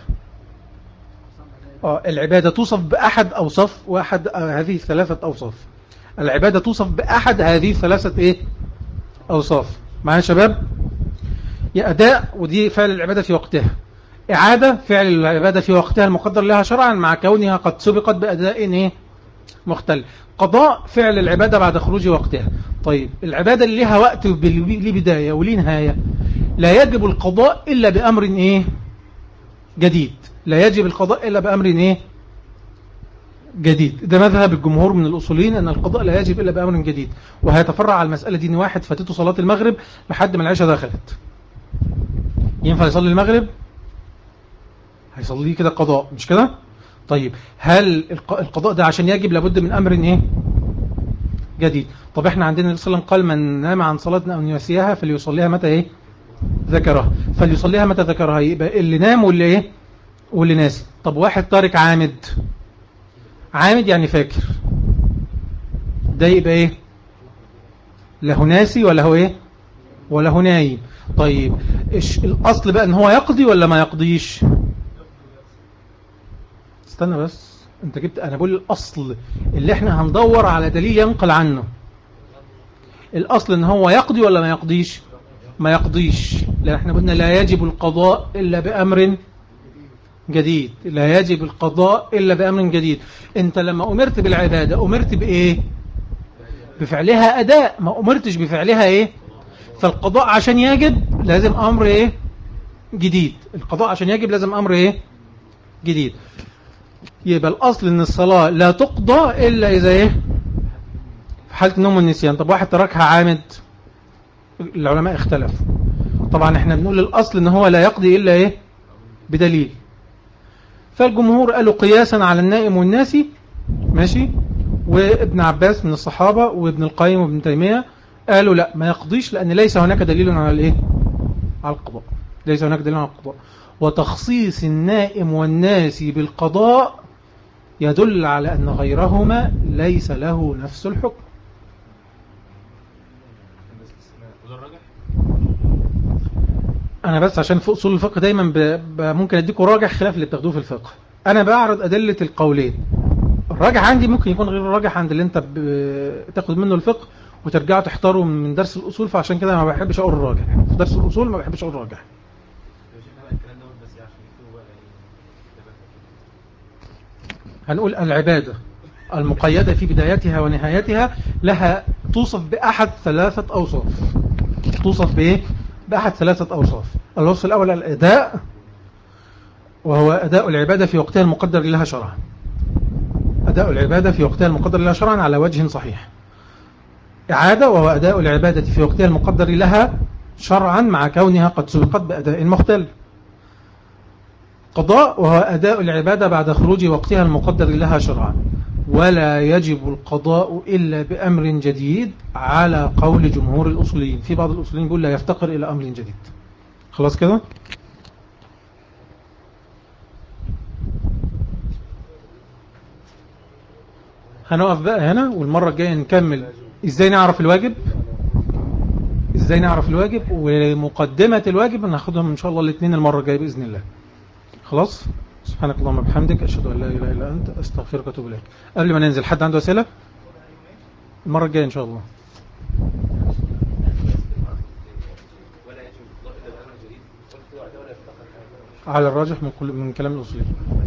آه العبادة توصف بأحد أوصاف واحد آه هذه ثلاثة أوصاف. العبادة توصف بأحد هذه ثلاثة إيه أوصاف. معايا شباب؟ يا أداء ودي فعل العبادة في وقتها، إعادة فعل العبادة في وقتها المقدر لها شرعا مع كونها قد سبقت بأداء إيه مختلف. قضاء فعل العبادة بعد خروج وقتها. طيب العبادة اللي لها وقت وليه بداية وليه نهاية، لا يجب القضاء إلا بأمر إيه جديد. لا يجب القضاء إلا بأمر إيه جديد. ده مذهب الجمهور من الأصولين أن القضاء لا يجب إلا بأمر جديد. وهيتفرع على المسألة دي إن واحد فاتته صلاة المغرب لحد ما العشاء دخلت، ينفع يصلي المغرب؟ هيصلي كده قضاء مش كده؟ طيب هل القضاء ده عشان يجب لابد من أمر إيه جديد؟ طب احنا عندنا النبي صلى الله عليه وسلم قال من نام عن صلاتنا أو نسيها فليصليها متى إيه ذكرها. فليصليها متى ذكرها، يبقى اللي نام واللي إيه واللي ناسي. طب واحد تارك عامد، عامد يعني فاكر، ده يبقى إيه له ناسي ولا هو إيه ولا هو نايم. طيب إيش الأصل بقى، إن هو يقضي ولا ما يقضيش؟ استنى بس، انت جبت، انا بقول الاصل اللي احنا هندور على دليل ينقل عنه. الاصل ان هو يقضي ولا ما يقضيش؟ ما يقضيش، لان احنا قلنا لا يجب القضاء الا بامر جديد. لا يجب القضاء الا بامر جديد. انت لما امرت بالعبادة امرت بايه؟ بفعلها اداء، ما امرتش بفعلها ايه. فالقضاء عشان يجب لازم امر ايه جديد. القضاء عشان يجب لازم امر ايه جديد. يبقى الأصل إن الصلاة لا تقضى إلا إذا إيه في حالة النوم والنسيان. طب واحد تركها عامد، العلماء اختلفوا. طبعا احنا بنقول الأصل إن هو لا يقضي إلا إيه بدليل. فالجمهور قالوا قياسا على النائم والناسي ماشي، وابن عباس من الصحابة وابن القيم وابن تيمية قالوا لا ما يقضيش، لأن ليس هناك دليل على الإيه على القضاء. ليس هناك دليل على القضاء. وتخصيص النائم والناسي بالقضاء يدل على أن غيرهما ليس له نفس الحكم. أنا بس عشان في أصول الفقه دايما ب... ب... ممكن أديكم راجح خلاف اللي بتاخدوه في الفقه. أنا بعرض أدلة القولين. الراجح عندي ممكن يكون غير الراجح عند اللي أنت بتاخد منه الفقه وترجعوا تحتاروا من درس الأصول. فعشان كده ما بحبش أقول الراجح في درس الأصول، ما بحبش أقول الراجح. هنقول العبادة المقيدة في بدايتها ونهايتها لها توصف بأحد ثلاثة أوصاف. توصف بإيه؟ بأحد ثلاثة أوصاف. الوصف الأول الأداء، وهو أداء العبادة في وقتها المقدر لها شرعا. أداء العبادة في وقتها المقدر لها شرعا على وجه صحيح. إعادة، وهو أداء العبادة في وقتها المقدر لها شرعا مع كونها قد سبقت بأداء مختلف. قضاء، وهو أداء العبادة بعد خروج وقتها المقدر لها شرعا، ولا يجب القضاء إلا بأمر جديد على قول جمهور الأصوليين. في بعض الأصوليين يقول لا يفتقر إلى أمر جديد. خلاص كده. هنقف بقى هنا، والمرة الجاية نكمل إزاي نعرف الواجب، إزاي نعرف الواجب ومقدمة الواجب ناخدهم إن شاء الله الاثنين المرة الجاية بإذن الله. خلاص. سبحانك اللهم وبحمدك أشهد أن لا إله إلا أنت أستغفرك وأتوب إليك. قبل ما ننزل حد عنده أسئلة؟ المرة الجاية إن شاء الله. على الراجح من كل من كلام الأصوليين.